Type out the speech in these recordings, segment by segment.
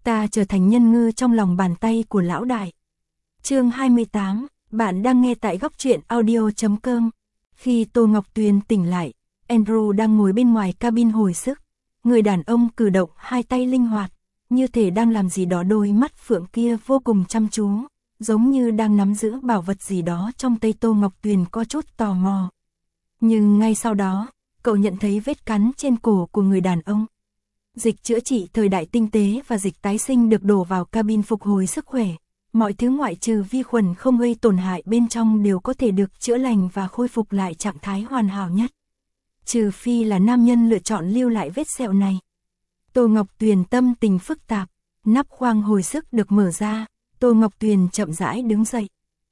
Ta trở thành nhân ngư trong lòng bàn tay của lão đại. Chương 28, bạn đang nghe tại góc truyện audio.com. Khi Tô Ngọc Tuyền tỉnh lại, Andrew đang ngồi bên ngoài cabin hồi sức. Người đàn ông cử động hai tay linh hoạt, như thể đang làm gì đó, đôi mắt phượng kia vô cùng chăm chú, giống như đang nắm giữ bảo vật gì đó trong tay. Tô Ngọc Tuyền có chút tò mò. Nhưng ngay sau đó, cậu nhận thấy vết cắn trên cổ của người đàn ông. Dịch chữa trị thời đại tinh tế và dịch tái sinh được đổ vào cabin phục hồi sức khỏe. Mọi thứ ngoại trừ vi khuẩn không gây tổn hại bên trong đều có thể được chữa lành và khôi phục lại trạng thái hoàn hảo nhất. Trừ phi là nam nhân lựa chọn lưu lại vết sẹo này. Tô Ngọc Tuyền tâm tình phức tạp, nắp khoang hồi sức được mở ra, Tô Ngọc Tuyền chậm rãi đứng dậy.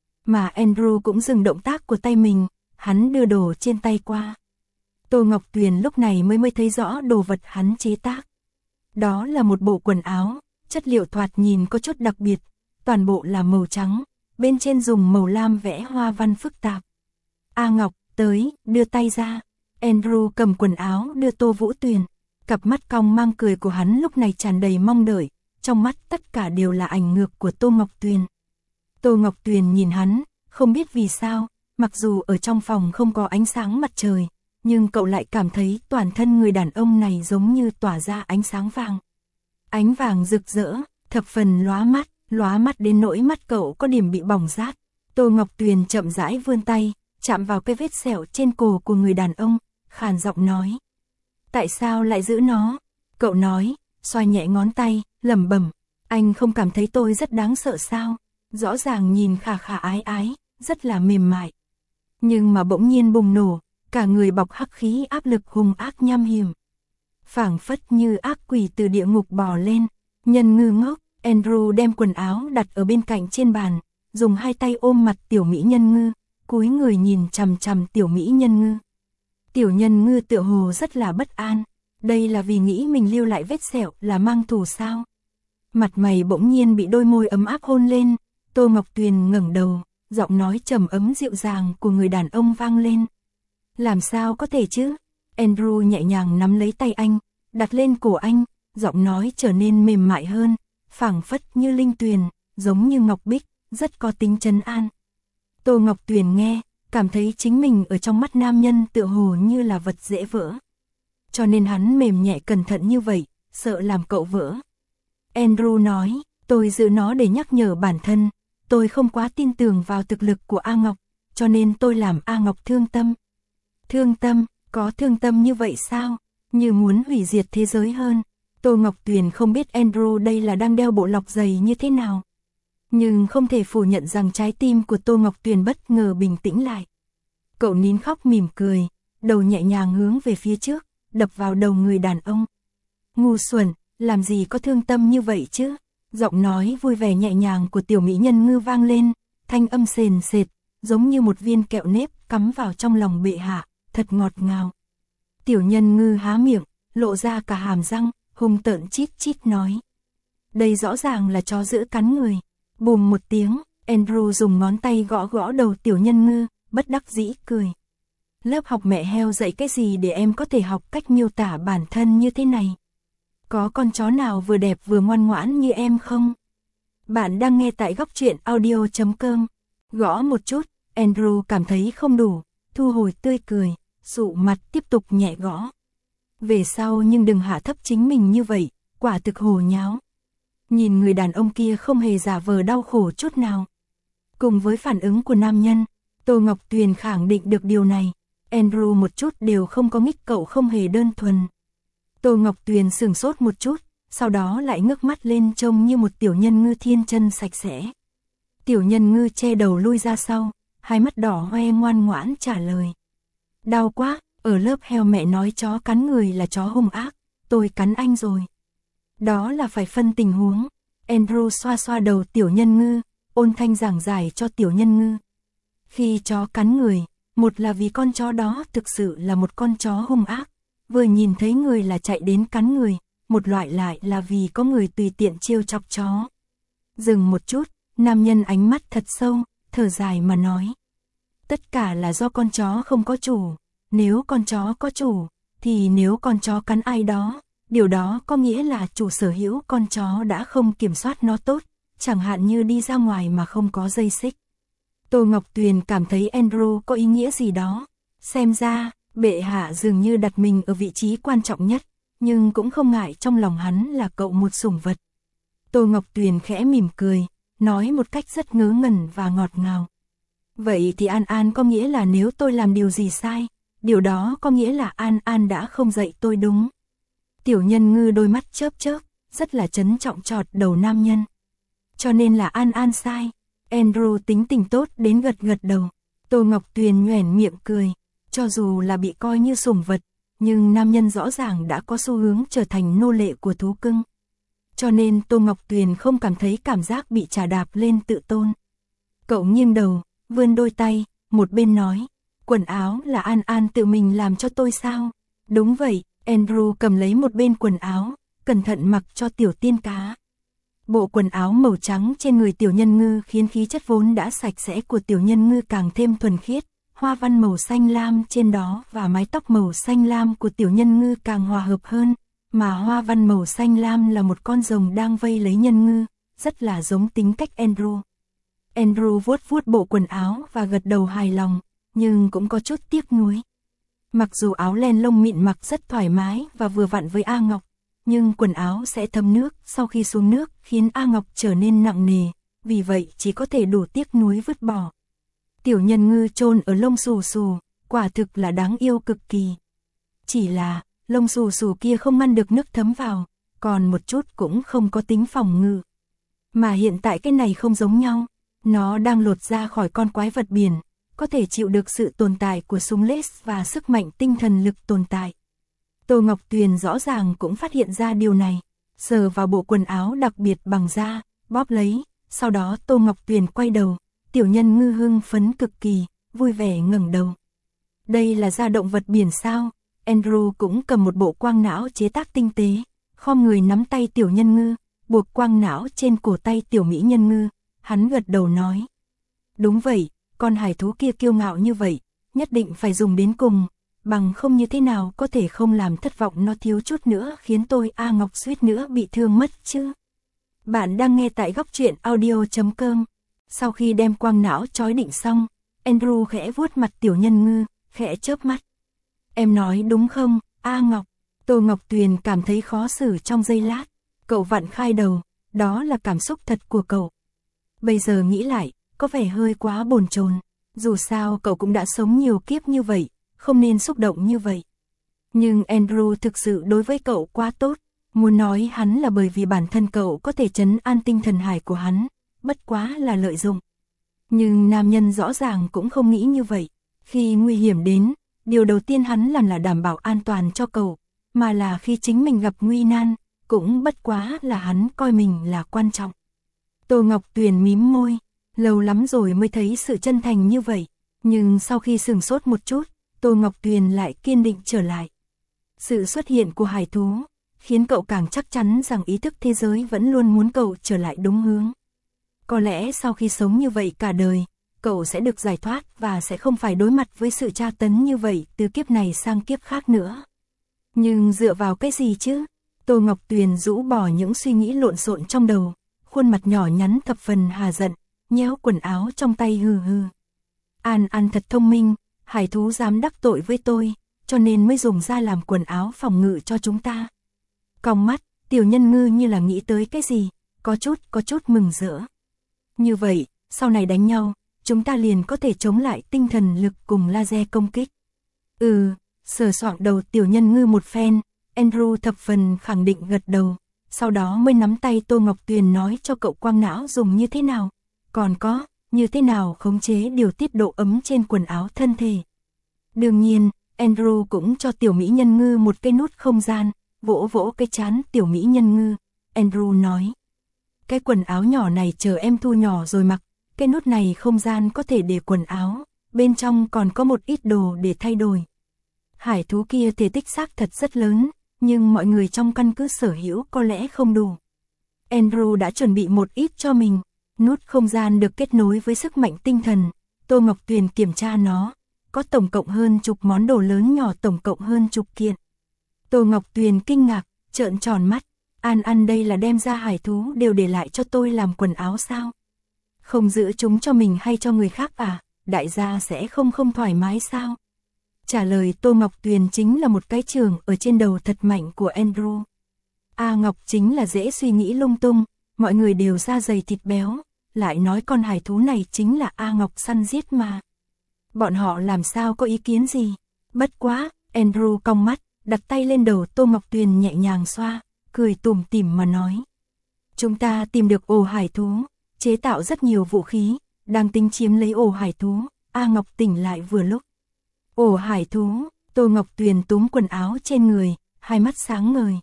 Mà Andrew cũng dừng động tác của tay mình, hắn đưa đồ trên tay qua. Tô Ngọc Tuyền lúc này mới thấy rõ đồ vật hắn chế tác. Đó là một bộ quần áo, chất liệu thoạt nhìn có chút đặc biệt, toàn bộ là màu trắng, bên trên dùng màu lam vẽ hoa văn phức tạp. A Ngọc, tới, đưa tay ra. Andrew cầm quần áo đưa Tô Vũ Tuyền. Cặp mắt cong mang cười của hắn lúc này tràn đầy mong đợi, trong mắt tất cả đều là ảnh ngược của Tô Ngọc Tuyền. Tô Ngọc Tuyền nhìn hắn, không biết vì sao, mặc dù ở trong phòng không có ánh sáng mặt trời, nhưng cậu lại cảm thấy toàn thân người đàn ông này giống như tỏa ra ánh sáng vàng. Ánh vàng rực rỡ, thập phần lóa mắt đến nỗi mắt cậu có điểm bị bỏng rát. Tô Ngọc Tuyền chậm rãi vươn tay, chạm vào cái vết sẹo trên cổ của người đàn ông, khàn giọng nói. Tại sao lại giữ nó? Cậu nói, xoay nhẹ ngón tay, lẩm bẩm. Anh không cảm thấy tôi rất đáng sợ sao? Rõ ràng nhìn khả khả ái ái, rất là mềm mại. Nhưng mà bỗng nhiên bùng nổ, cả người bọc hắc khí áp lực hung ác nham hiểm. Phảng phất như ác quỷ từ địa ngục bò lên. Nhân ngư ngốc, Andrew đem quần áo đặt ở bên cạnh trên bàn, dùng hai tay ôm mặt tiểu mỹ nhân ngư, cúi người nhìn chằm chằm tiểu mỹ nhân ngư. Tiểu nhân ngư tựa hồ rất là bất an, đây là vì nghĩ mình lưu lại vết sẹo là mang thù sao? Mặt mày bỗng nhiên bị đôi môi ấm áp hôn lên, Tô Ngọc Tuyền ngẩng đầu, giọng nói trầm ấm dịu dàng của người đàn ông vang lên. Làm sao có thể chứ? Andrew nhẹ nhàng nắm lấy tay anh, đặt lên cổ anh, giọng nói trở nên mềm mại hơn, phảng phất như linh tuyền, giống như ngọc bích, rất có tính trấn an. Tô Ngọc Tuyền nghe, cảm thấy chính mình ở trong mắt nam nhân tựa hồ như là vật dễ vỡ. Cho nên hắn mềm nhẹ cẩn thận như vậy, sợ làm cậu vỡ. Andrew nói, tôi giữ nó để nhắc nhở bản thân, tôi không quá tin tưởng vào thực lực của A Ngọc, cho nên tôi làm A Ngọc thương tâm. Thương tâm, có thương tâm như vậy sao? Như muốn hủy diệt thế giới hơn. Tô Ngọc Tuyền không biết Andrew đây là đang đeo bộ lọc giày như thế nào. Nhưng không thể phủ nhận rằng trái tim của Tô Ngọc Tuyền bất ngờ bình tĩnh lại. Cậu nín khóc mỉm cười, đầu nhẹ nhàng hướng về phía trước, đập vào đầu người đàn ông. Ngu xuẩn, làm gì có thương tâm như vậy chứ? Giọng nói vui vẻ nhẹ nhàng của tiểu mỹ nhân ngư vang lên, thanh âm sền sệt, giống như một viên kẹo nếp cắm vào trong lòng bệ hạ, thật ngọt ngào. Tiểu nhân ngư há miệng, lộ ra cả hàm răng, hung tợn chít chít nói. Đây rõ ràng là chó giữ cắn người. Bùm một tiếng, Andrew dùng ngón tay gõ gõ đầu tiểu nhân ngư, bất đắc dĩ cười. Lớp học mẹ heo dạy cái gì để em có thể học cách miêu tả bản thân như thế này? Có con chó nào vừa đẹp vừa ngoan ngoãn như em không? Bạn đang nghe tại góc truyện audio.com. Gõ một chút, Andrew cảm thấy không đủ, thu hồi tươi cười, sụ mặt tiếp tục nhẹ gõ. Về sau nhưng đừng hạ thấp chính mình như vậy, quả thực hồ nháo. Nhìn người đàn ông kia không hề giả vờ đau khổ chút nào. Cùng với phản ứng của nam nhân, Tô Ngọc Tuyền khẳng định được điều này. Andrew một chút đều không có nghịch, cậu không hề đơn thuần. Tô Ngọc Tuyền sửng sốt một chút, sau đó lại ngước mắt lên trông như một tiểu nhân ngư thiên chân sạch sẽ. Tiểu nhân ngư che đầu lui ra sau, hai mắt đỏ hoe ngoan ngoãn trả lời. Đau quá, ở lớp heo mẹ nói chó cắn người là chó hung ác, tôi cắn anh rồi. Đó là phải phân tình huống. Andrew xoa xoa đầu tiểu nhân ngư, ôn thanh giảng giải cho tiểu nhân ngư. Khi chó cắn người, một là vì con chó đó thực sự là một con chó hung ác, vừa nhìn thấy người là chạy đến cắn người, một loại lại là vì có người tùy tiện trêu chọc chó. Dừng một chút, nam nhân ánh mắt thật sâu, thở dài mà nói. Tất cả là do con chó không có chủ, nếu con chó có chủ, thì nếu con chó cắn ai đó, điều đó có nghĩa là chủ sở hữu con chó đã không kiểm soát nó tốt, chẳng hạn như đi ra ngoài mà không có dây xích. Tô Ngọc Tuyền cảm thấy Andrew có ý nghĩa gì đó, xem ra, bệ hạ dường như đặt mình ở vị trí quan trọng nhất, nhưng cũng không ngại trong lòng hắn là cậu một sủng vật. Tô Ngọc Tuyền khẽ mỉm cười, nói một cách rất ngớ ngẩn và ngọt ngào. Vậy thì An An có nghĩa là nếu tôi làm điều gì sai, điều đó có nghĩa là An An đã không dạy tôi đúng. Tiểu Nhân Ngư đôi mắt chớp chớp, rất là trân trọng chọt đầu nam nhân. Cho nên là An An sai. Andrew tính tình tốt đến gật gật đầu. Tô Ngọc Tuyền nhoẻn miệng cười. Cho dù là bị coi như sủng vật, nhưng nam nhân rõ ràng đã có xu hướng trở thành nô lệ của thú cưng. Cho nên Tô Ngọc Tuyền không cảm thấy cảm giác bị chà đạp lên tự tôn. Cậu nghiêng đầu, vươn đôi tay, một bên nói, quần áo là An An tự mình làm cho tôi sao? Đúng vậy, Andrew cầm lấy một bên quần áo, cẩn thận mặc cho tiểu tiên cá. Bộ quần áo màu trắng trên người Tiểu Nhân Ngư khiến khí chất vốn đã sạch sẽ của Tiểu Nhân Ngư càng thêm thuần khiết, hoa văn màu xanh lam trên đó và mái tóc màu xanh lam của Tiểu Nhân Ngư càng hòa hợp hơn, mà hoa văn màu xanh lam là một con rồng đang vây lấy Nhân Ngư, rất là giống tính cách Andrew. Andrew vuốt vuốt bộ quần áo và gật đầu hài lòng, nhưng cũng có chút tiếc nuối. Mặc dù áo len lông mịn mặc rất thoải mái và vừa vặn với A Ngọc, nhưng quần áo sẽ thấm nước sau khi xuống nước khiến A Ngọc trở nên nặng nề, vì vậy chỉ có thể đủ tiếc nuối vứt bỏ. Tiểu Nhân Ngư chôn ở lông xù xù, quả thực là đáng yêu cực kỳ. Chỉ là, lông xù xù kia không ngăn được nước thấm vào, còn một chút cũng không có tính phòng ngự. Mà hiện tại cái này không giống nhau, nó đang lột ra khỏi con quái vật biển, có thể chịu được sự tồn tại của súng laser và sức mạnh tinh thần lực tồn tại. Tô Ngọc Tuyền rõ ràng cũng phát hiện ra điều này, sờ vào bộ quần áo đặc biệt bằng da, bóp lấy, sau đó Tô Ngọc Tuyền quay đầu, Tiểu Nhân Ngư hưng phấn cực kỳ, vui vẻ ngẩng đầu. Đây là da động vật biển sao? Andrew cũng cầm một bộ quang não chế tác tinh tế, khom người nắm tay Tiểu Nhân Ngư, buộc quang não trên cổ tay Tiểu Mỹ Nhân Ngư, hắn gật đầu nói. Đúng vậy, con hải thú kia kiêu ngạo như vậy, nhất định phải dùng đến cùng, bằng không như thế nào có thể không làm thất vọng nó thiếu chút nữa khiến tôi A Ngọc suýt nữa bị thương mất chứ. Bạn đang nghe tại góc truyện audio.com. Sau khi đem quang não trói định xong, Andrew khẽ vuốt mặt Tiểu Nhân Ngư, khẽ chớp mắt. Em nói đúng không, A Ngọc? Tô Ngọc Tuyền cảm thấy khó xử trong giây lát, cậu vặn khai đầu, đó là cảm xúc thật của cậu. Bây giờ nghĩ lại, có vẻ hơi quá bồn chồn, dù sao cậu cũng đã sống nhiều kiếp như vậy, không nên xúc động như vậy. Nhưng Andrew thực sự đối với cậu quá tốt, muốn nói hắn là bởi vì bản thân cậu có thể trấn an tinh thần hải của hắn, bất quá là lợi dụng. Nhưng nam nhân rõ ràng cũng không nghĩ như vậy, khi nguy hiểm đến, điều đầu tiên hắn làm là đảm bảo an toàn cho cậu, mà là khi chính mình gặp nguy nan, cũng bất quá là hắn coi mình là quan trọng. Tô Ngọc Tuyền mím môi, lâu lắm rồi mới thấy sự chân thành như vậy, nhưng sau khi sửng sốt một chút, Tô Ngọc Tuyền lại kiên định trở lại. Sự xuất hiện của hải thú, khiến cậu càng chắc chắn rằng ý thức thế giới vẫn luôn muốn cậu trở lại đúng hướng. Có lẽ sau khi sống như vậy cả đời, cậu sẽ được giải thoát và sẽ không phải đối mặt với sự tra tấn như vậy từ kiếp này sang kiếp khác nữa. Nhưng dựa vào cái gì chứ? Tô Ngọc Tuyền rũ bỏ những suy nghĩ lộn xộn trong đầu, khuôn mặt nhỏ nhắn thập phần hà giận, nhéo quần áo trong tay hừ hừ. An An thật thông minh, hải thú dám đắc tội với tôi, cho nên mới dùng ra làm quần áo phòng ngự cho chúng ta. Cong mắt, Tiểu Nhân Ngư như là nghĩ tới cái gì, có chút mừng rỡ. Như vậy, sau này đánh nhau, chúng ta liền có thể chống lại tinh thần lực cùng laser công kích. Sờ soạng đầu Tiểu Nhân Ngư một phen, Andrew thập phần khẳng định gật đầu, sau đó mới nắm tay Tô Ngọc Tuyền nói cho cậu quang não dùng như thế nào, còn có, như thế nào khống chế điều tiết độ ấm trên quần áo thân thể. Đương nhiên, Andrew cũng cho Tiểu Mỹ Nhân Ngư một cái nút không gian, vỗ vỗ cái trán Tiểu Mỹ Nhân Ngư. Andrew nói, cái quần áo nhỏ này chờ em thu nhỏ rồi mặc, cái nút này không gian có thể để quần áo, bên trong còn có một ít đồ để thay đổi. Hải thú kia thể tích xác thật rất lớn, nhưng mọi người trong căn cứ sở hữu có lẽ không đủ. Andrew đã chuẩn bị một ít cho mình, nút không gian được kết nối với sức mạnh tinh thần, Tô Ngọc Tuyền kiểm tra nó, có tổng cộng hơn chục món đồ lớn nhỏ tổng cộng hơn chục kiện. Tô Ngọc Tuyền kinh ngạc, trợn tròn mắt. An đây là đem ra hải thú đều để lại cho tôi làm quần áo sao? Không giữ chúng cho mình hay cho người khác à? Đại gia sẽ không thoải mái sao? Trả lời Tô Ngọc Tuyền chính là một cái trường ở trên đầu thật mạnh của Andrew. A Ngọc chính là dễ suy nghĩ lung tung, mọi người đều da dày thịt béo, lại nói con hải thú này chính là A Ngọc săn giết mà. Bọn họ làm sao có ý kiến gì? Bất quá, Andrew cong mắt, đặt tay lên đầu Tô Ngọc Tuyền nhẹ nhàng xoa, cười tủm tỉm mà nói. Chúng ta tìm được ổ hải thú, chế tạo rất nhiều vũ khí, đang tính chiếm lấy ổ hải thú. A Ngọc tỉnh lại vừa lúc. Ổ hải thú, Tô Ngọc Tuyền túm quần áo trên người, hai mắt sáng ngời.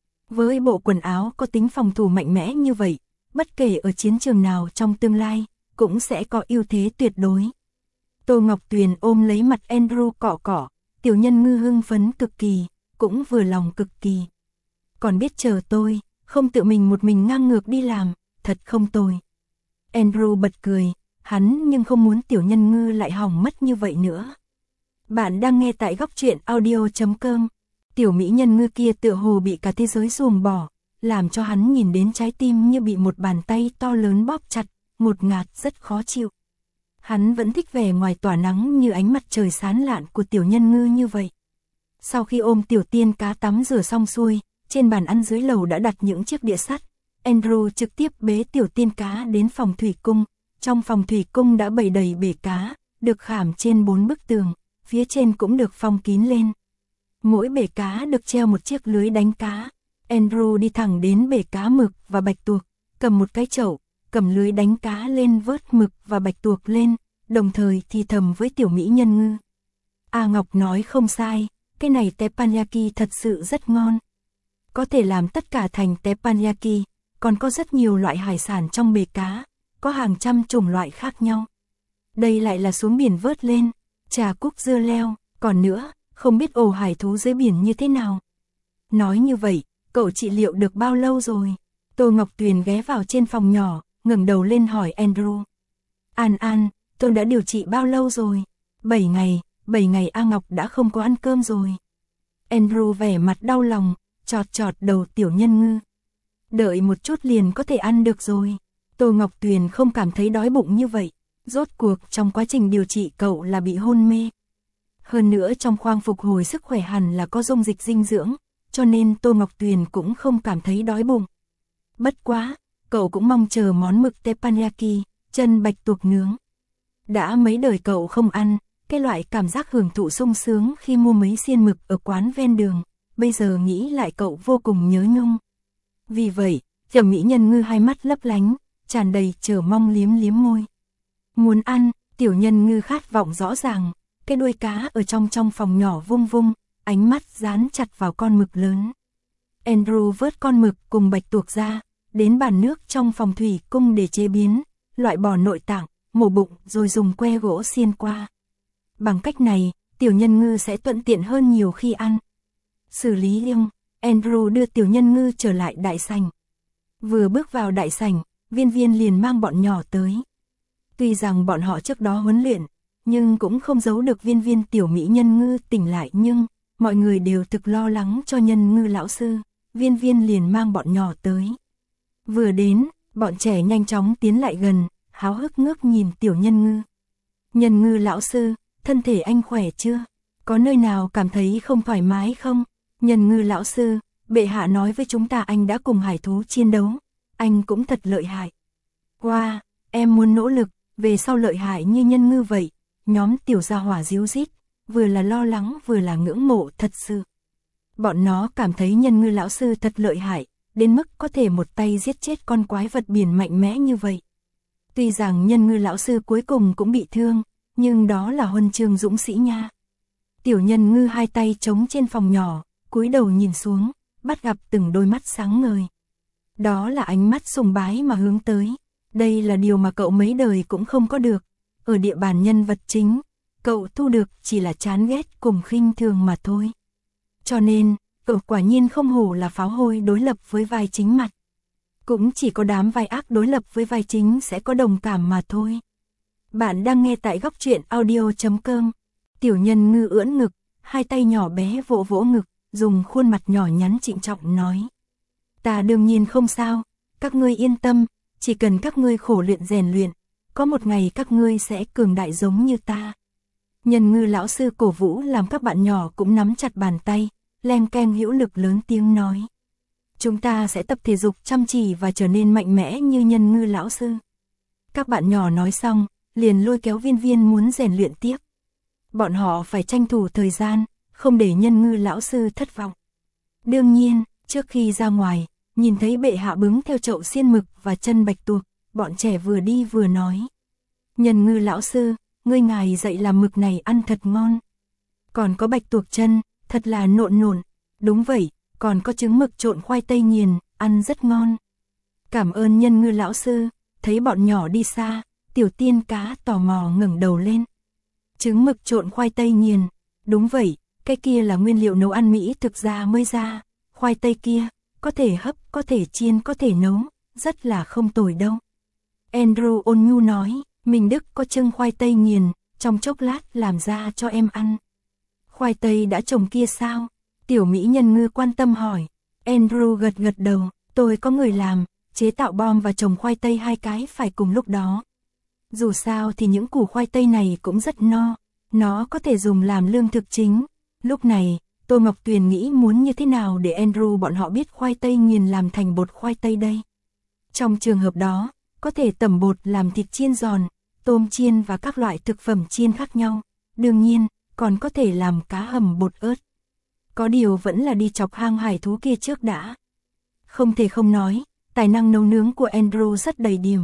Với bộ quần áo có tính phòng thủ mạnh mẽ như vậy, bất kể ở chiến trường nào trong tương lai, cũng sẽ có ưu thế tuyệt đối. Tô Ngọc Tuyền ôm lấy mặt Andrew cọ cọ, tiểu nhân ngư hưng phấn cực kỳ, cũng vừa lòng cực kỳ. Còn biết chờ tôi, không tự mình một mình ngang ngược đi làm, thật không tồi. Andrew bật cười, hắn nhưng không muốn tiểu nhân ngư lại hỏng mất như vậy nữa. Bạn đang nghe tại góc truyện audio.com. Tiểu mỹ nhân ngư kia tựa hồ bị cả thế giới ruồng bỏ, làm cho hắn nhìn đến trái tim như bị một bàn tay to lớn bóp chặt, ngột ngạt rất khó chịu. Hắn vẫn thích vẻ ngoài tỏa nắng như ánh mặt trời sáng lạn của tiểu nhân ngư như vậy. Sau khi ôm tiểu tiên cá tắm rửa xong xuôi, trên bàn ăn dưới lầu đã đặt những chiếc đĩa sắt. Andrew trực tiếp bế tiểu tiên cá đến phòng thủy cung. Trong phòng thủy cung đã bày đầy bể cá, được khảm trên 4 bức tường, phía trên cũng được phong kín lên. Mỗi bể cá được treo một chiếc lưới đánh cá. Andrew đi thẳng đến bể cá mực và bạch tuộc, cầm một cái chậu, cầm lưới đánh cá lên vớt mực và bạch tuộc lên, đồng thời thì thầm với tiểu mỹ nhân ngư. A Ngọc nói không sai, cái này teppanyaki thật sự rất ngon. Có thể làm tất cả thành teppanyaki, còn có rất nhiều loại hải sản trong bể cá, có hàng trăm chủng loại khác nhau. Đây lại là xuống biển vớt lên, trà cúc dưa leo, còn nữa, không biết ổ hải thú dưới biển như thế nào. Nói như vậy, cậu trị liệu được bao lâu rồi? Tô Ngọc Tuyền ghé vào trên phòng nhỏ, ngẩng đầu lên hỏi Andrew. An, tôi đã điều trị bao lâu rồi? 7 ngày A Ngọc đã không có ăn cơm rồi. Andrew vẻ mặt đau lòng, chọt đầu tiểu nhân ngư. Đợi một chút liền có thể ăn được rồi. Tô Ngọc Tuyền không cảm thấy đói bụng như vậy. Rốt cuộc trong quá trình điều trị cậu là bị hôn mê. Hơn nữa trong khoang phục hồi sức khỏe hẳn là có dung dịch dinh dưỡng, cho nên Tô Ngọc Tuyền cũng không cảm thấy đói bụng. Bất quá, cậu cũng mong chờ món mực teppanyaki, chân bạch tuộc nướng. Đã mấy đời cậu không ăn, cái loại cảm giác hưởng thụ sung sướng khi mua mấy xiên mực ở quán ven đường, bây giờ nghĩ lại cậu vô cùng nhớ nhung. Vì vậy, tiểu mỹ nhân ngư hai mắt lấp lánh, tràn đầy chờ mong liếm môi. Muốn ăn, tiểu nhân ngư khát vọng rõ ràng, cái đuôi cá ở trong phòng nhỏ vung, ánh mắt dán chặt vào con mực lớn. Andrew vớt con mực cùng bạch tuộc ra, đến bàn nước trong phòng thủy cung để chế biến, loại bỏ nội tạng, mổ bụng rồi dùng que gỗ xiên qua. Bằng cách này, tiểu nhân ngư sẽ thuận tiện hơn nhiều khi ăn. Xử lý xong, Andrew đưa tiểu nhân ngư trở lại đại sảnh. Vừa bước vào đại sảnh, Viên liền mang bọn nhỏ tới. Tuy rằng bọn họ trước đó huấn luyện, nhưng cũng không giấu được Viên tiểu mỹ nhân ngư tỉnh lại, nhưng mọi người đều thực lo lắng cho nhân ngư lão sư. Viên liền mang bọn nhỏ tới. Vừa đến, bọn trẻ nhanh chóng tiến lại gần, háo hức ngước nhìn tiểu nhân ngư. Nhân ngư lão sư, thân thể anh khỏe chưa? Có nơi nào cảm thấy không thoải mái không? Nhân ngư lão sư, bệ hạ nói với chúng ta anh đã cùng hải thú chiến đấu, anh cũng thật lợi hại. Wow, em muốn nỗ lực, về sau lợi hại như nhân ngư vậy. Nhóm tiểu gia hỏa díu dít, vừa là lo lắng vừa là ngưỡng mộ thật sự. Bọn nó cảm thấy nhân ngư lão sư thật lợi hại, đến mức có thể một tay giết chết con quái vật biển mạnh mẽ như vậy. Tuy rằng nhân ngư lão sư cuối cùng cũng bị thương, nhưng đó là huân chương dũng sĩ nha. Tiểu nhân ngư hai tay chống trên phòng nhỏ, cúi đầu nhìn xuống, bắt gặp từng đôi mắt sáng ngời. Đó là ánh mắt sùng bái mà hướng tới. Đây là điều mà cậu mấy đời cũng không có được. Ở địa bàn nhân vật chính, cậu thu được chỉ là chán ghét cùng khinh thường mà thôi. Cho nên, cậu quả nhiên không hổ là pháo hôi đối lập với vai chính mặt. Cũng chỉ có đám vai ác đối lập với vai chính sẽ có đồng cảm mà thôi. Bạn đang nghe tại góc truyện audio.com. Tiểu nhân ngư ưỡn ngực, hai tay nhỏ bé vỗ ngực, dùng khuôn mặt nhỏ nhắn trịnh trọng nói. Ta đương nhiên không sao, các ngươi yên tâm, chỉ cần các ngươi khổ luyện rèn luyện, có một ngày các ngươi sẽ cường đại giống như ta. Nhân Ngư lão sư cổ vũ làm các bạn nhỏ cũng nắm chặt bàn tay, len keng hữu lực lớn tiếng nói. Chúng ta sẽ tập thể dục chăm chỉ và trở nên mạnh mẽ như Nhân Ngư lão sư. Các bạn nhỏ nói xong, liền lôi kéo Viên Viên muốn rèn luyện tiếp. Bọn họ phải tranh thủ thời gian, không để Nhân Ngư lão sư thất vọng. Đương nhiên, trước khi ra ngoài, nhìn thấy bệ hạ bứng theo chậu xiên mực và chân bạch tuộc, bọn trẻ vừa đi vừa nói. Nhân Ngư lão sư, ngài dạy làm mực này ăn thật ngon. Còn có bạch tuộc chân, thật là nộn nộn. Đúng vậy, còn có trứng mực trộn khoai tây nghiền, ăn rất ngon. Cảm ơn Nhân Ngư lão sư. Thấy bọn nhỏ đi xa, Tiểu Tiên Cá tò mò ngẩng đầu lên. Trứng mực trộn khoai tây nghiền, đúng vậy, cái kia là nguyên liệu nấu ăn Mỹ thực ra mới ra. Khoai tây kia, có thể hấp, có thể chiên, có thể nấu, rất là không tồi đâu. Andrew ôn nhu nói, mình Đức có trưng khoai tây nghiền, trong chốc lát làm ra cho em ăn. Khoai tây đã trồng kia sao? Tiểu Mỹ Nhân Ngư quan tâm hỏi. Andrew gật gật đầu, tôi có người làm, chế tạo bom và trồng khoai tây hai cái phải cùng lúc đó. Dù sao thì những củ khoai tây này cũng rất no, nó có thể dùng làm lương thực chính. Lúc này, Tô Ngọc Tuyền nghĩ muốn như thế nào để Andrew bọn họ biết khoai tây nghiền làm thành bột khoai tây đây. Trong trường hợp đó, có thể tẩm bột làm thịt chiên giòn, tôm chiên và các loại thực phẩm chiên khác nhau. Đương nhiên, còn có thể làm cá hầm bột ớt. Có điều vẫn là đi chọc hang hải thú kia trước đã. Không thể không nói, tài năng nấu nướng của Andrew rất đầy điểm.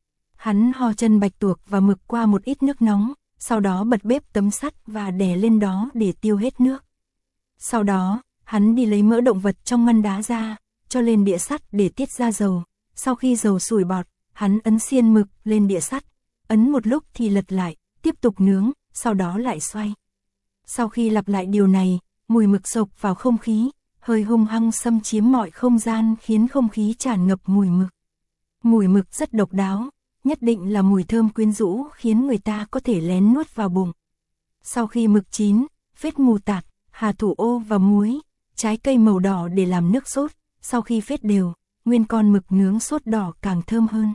Hắn ho chân bạch tuộc và mực qua một ít nước nóng, sau đó bật bếp tấm sắt và đè lên đó để tiêu hết nước. Sau đó, hắn đi lấy mỡ động vật trong ngăn đá ra, cho lên đĩa sắt để tiết ra dầu. Sau khi dầu sủi bọt, hắn ấn xiên mực lên đĩa sắt, ấn một lúc thì lật lại, tiếp tục nướng, sau đó lại xoay. Sau khi lặp lại điều này, mùi mực xộc vào không khí, hơi hung hăng xâm chiếm mọi không gian khiến không khí tràn ngập mùi mực. Mùi mực rất độc đáo, nhất định là mùi thơm quyến rũ khiến người ta có thể lén nuốt vào bụng. Sau khi mực chín, phết mù tạt, hà thủ ô và muối, trái cây màu đỏ để làm nước sốt, sau khi phết đều, nguyên con mực nướng sốt đỏ càng thơm hơn.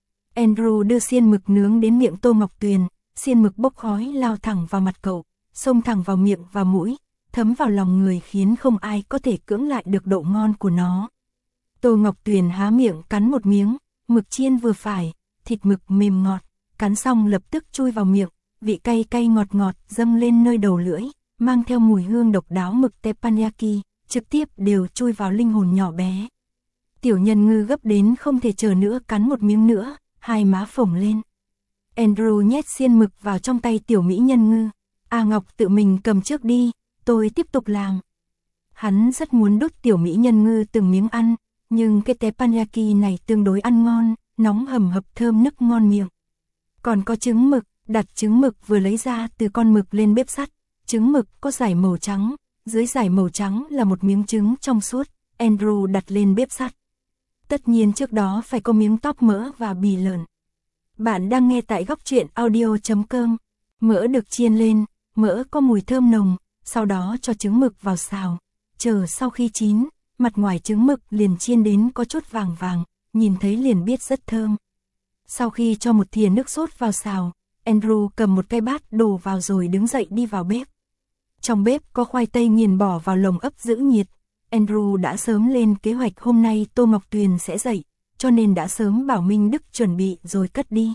Andrew đưa xiên mực nướng đến miệng Tô Ngọc Tuyền, xiên mực bốc khói lao thẳng vào mặt cậu, xông thẳng vào miệng và mũi, thấm vào lòng người khiến không ai có thể cưỡng lại được độ ngon của nó. Tô Ngọc Tuyền há miệng cắn một miếng, mực chiên vừa phải, thịt mực mềm ngọt, cắn xong lập tức chui vào miệng, vị cay cay ngọt ngọt dâng lên nơi đầu lưỡi, mang theo mùi hương độc đáo mực teppanyaki, trực tiếp đều chui vào linh hồn nhỏ bé. Tiểu Nhân Ngư gấp đến không thể chờ nữa cắn một miếng nữa, hai má phồng lên. Andrew nhét xiên mực vào trong tay Tiểu Mỹ Nhân Ngư. A Ngọc tự mình cầm trước đi, tôi tiếp tục làm. Hắn rất muốn đút Tiểu Mỹ Nhân Ngư từng miếng ăn, nhưng cái teppanyaki này tương đối ăn ngon, nóng hầm hập thơm nức ngon miệng. Còn có trứng mực, đặt trứng mực vừa lấy ra từ con mực lên bếp sắt. Trứng mực có dải màu trắng, dưới dải màu trắng là một miếng trứng trong suốt, Andrew đặt lên bếp sắt. Tất nhiên trước đó phải có miếng tóp mỡ và bì lợn. Bạn đang nghe tại góc truyện audio.com. Mỡ được chiên lên, mỡ có mùi thơm nồng, sau đó cho trứng mực vào xào. Chờ sau khi chín, mặt ngoài trứng mực liền chiên đến có chút vàng vàng, nhìn thấy liền biết rất thơm. Sau khi cho một thìa nước sốt vào xào, Andrew cầm một cái bát đổ vào rồi đứng dậy đi vào bếp. Trong bếp có khoai tây nghiền bỏ vào lồng ấp giữ nhiệt. Andrew đã sớm lên kế hoạch hôm nay Tô Ngọc Tuyền sẽ dậy, cho nên đã sớm bảo Minh Đức chuẩn bị rồi cất đi.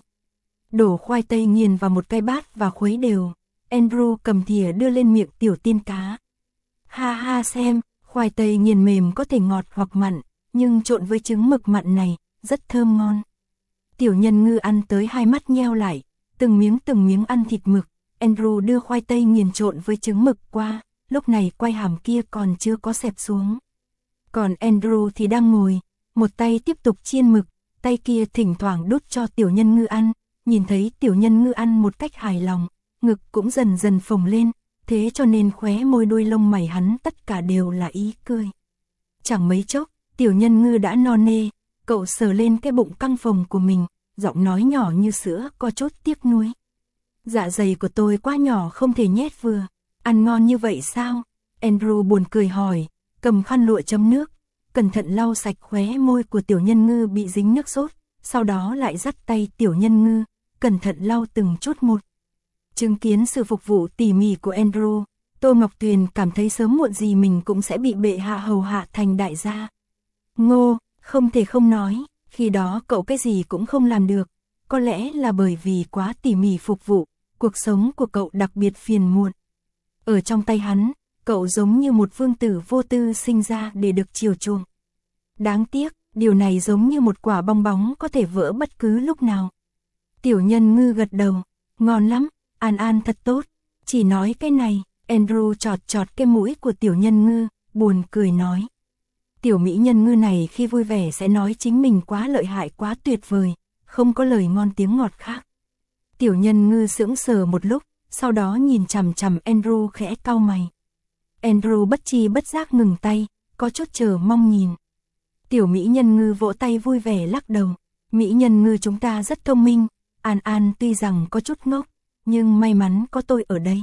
Đổ khoai tây nghiền vào một cái bát và khuấy đều. Andrew cầm thìa đưa lên miệng Tiểu Tiên Cá. Ha ha xem, khoai tây nghiền mềm có thể ngọt hoặc mặn, nhưng trộn với trứng mực mặn này, rất thơm ngon. Tiểu Nhân Ngư ăn tới hai mắt nheo lại, từng miếng ăn thịt mực. Andrew đưa khoai tây nghiền trộn với trứng mực qua, lúc này quai hàm kia còn chưa có xẹp xuống. Còn Andrew thì đang ngồi, một tay tiếp tục chiên mực, tay kia thỉnh thoảng đút cho Tiểu Nhân Ngư ăn, nhìn thấy Tiểu Nhân Ngư ăn một cách hài lòng, ngực cũng dần dần phồng lên, thế cho nên khóe môi đuôi lông mày hắn tất cả đều là ý cười. Chẳng mấy chốc, Tiểu Nhân Ngư đã no nê, cậu sờ lên cái bụng căng phồng của mình, giọng nói nhỏ như sữa có chút tiếc nuối. Dạ dày của tôi quá nhỏ không thể nhét vừa, ăn ngon như vậy sao? Andrew buồn cười hỏi, cầm khăn lụa chấm nước, cẩn thận lau sạch khóe môi của tiểu nhân ngư bị dính nước sốt, sau đó lại dắt tay tiểu nhân ngư, cẩn thận lau từng chút một. Chứng kiến sự phục vụ tỉ mỉ của Andrew, Tô Ngọc Tuyền cảm thấy sớm muộn gì mình cũng sẽ bị bệ hạ hầu hạ thành đại gia. Ngô, không thể không nói, khi đó cậu cái gì cũng không làm được, có lẽ là bởi vì quá tỉ mỉ phục vụ, cuộc sống của cậu đặc biệt phiền muộn. Ở trong tay hắn, cậu giống như một vương tử vô tư sinh ra để được chiều chuộng. Đáng tiếc, điều này giống như một quả bong bóng có thể vỡ bất cứ lúc nào. Tiểu nhân ngư gật đầu, ngon lắm, An An thật tốt, chỉ nói cái này, Andrew chọt chọt cái mũi của tiểu nhân ngư, buồn cười nói. Tiểu mỹ nhân ngư này khi vui vẻ sẽ nói chính mình quá lợi hại quá tuyệt vời, không có lời ngon tiếng ngọt khác. Tiểu nhân ngư sững sờ một lúc, sau đó nhìn chằm chằm Andrew khẽ cau mày. Andrew bất tri bất giác ngừng tay, có chút chờ mong nhìn. Tiểu mỹ nhân ngư vỗ tay vui vẻ lắc đầu. Mỹ nhân ngư chúng ta rất thông minh, An An tuy rằng có chút ngốc, nhưng may mắn có tôi ở đây.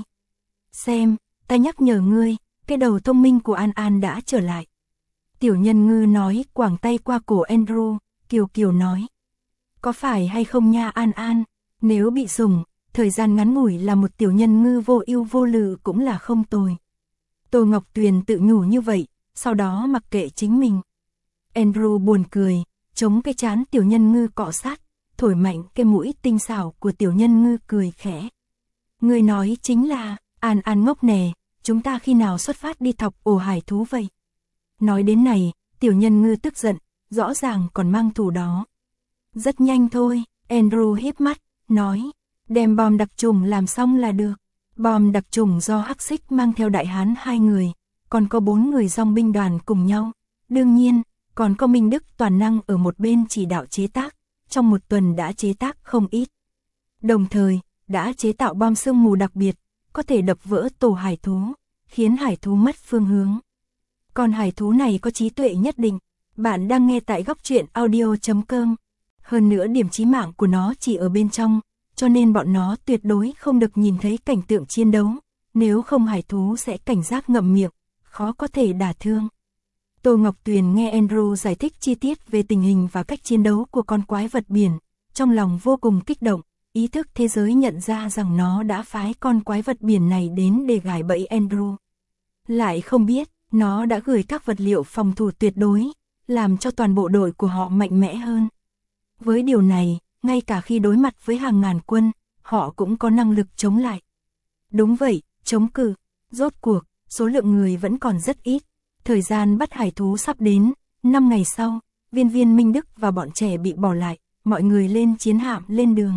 Xem, ta nhắc nhở ngươi, cái đầu thông minh của An An đã trở lại. Tiểu nhân ngư nói, quàng tay qua cổ Andrew, kiều kiều nói. Có phải hay không nha An An, nếu bị sủng, thời gian ngắn ngủi là một tiểu nhân ngư vô ưu vô lự cũng là không tồi. Tô Ngọc Tuyền tự nhủ như vậy, sau đó mặc kệ chính mình. Andrew buồn cười, chống cái trán tiểu nhân ngư cọ sát, thổi mạnh cái mũi tinh xảo của tiểu nhân ngư cười khẽ. Người nói chính là, An An ngốc nè, chúng ta khi nào xuất phát đi thọc ổ hải thú vậy? Nói đến này, tiểu nhân ngư tức giận, rõ ràng còn mang thù đó. Rất nhanh thôi, Andrew híp mắt, nói, đem bom đặc trùng làm xong là được. Bom đặc trùng do Hắc Xích mang theo đại hán 2 người, còn có 4 người dòng binh đoàn cùng nhau. Đương nhiên, còn có Minh Đức toàn năng ở một bên chỉ đạo chế tác, trong một tuần đã chế tác không ít. Đồng thời, đã chế tạo bom sương mù đặc biệt, có thể đập vỡ tổ hải thú, khiến hải thú mất phương hướng. Còn hải thú này có trí tuệ nhất định, bạn đang nghe tại góc truyện audio.com. Hơn nữa điểm chí mạng của nó chỉ ở bên trong, cho nên bọn nó tuyệt đối không được nhìn thấy cảnh tượng chiến đấu, nếu không hải thú sẽ cảnh giác ngậm miệng, khó có thể đả thương. Tô Ngọc Tuyền nghe Andrew giải thích chi tiết về tình hình và cách chiến đấu của con quái vật biển, trong lòng vô cùng kích động, ý thức thế giới nhận ra rằng nó đã phái con quái vật biển này đến để gài bẫy Andrew. Lại không biết, nó đã gửi các vật liệu phòng thủ tuyệt đối, làm cho toàn bộ đội của họ mạnh mẽ hơn. Với điều này, ngay cả khi đối mặt với hàng ngàn quân, họ cũng có năng lực chống lại. Đúng vậy, chống cự, rốt cuộc, số lượng người vẫn còn rất ít. Thời gian bắt hải thú sắp đến, 5 ngày sau, viên Minh Đức và bọn trẻ bị bỏ lại, mọi người lên chiến hạm lên đường.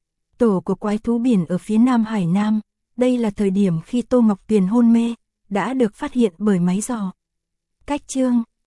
Tổ của quái thú biển ở phía Nam Hải Nam, đây là thời điểm khi Tô Ngọc Tuyền hôn mê, đã được phát hiện bởi máy dò. Cách chương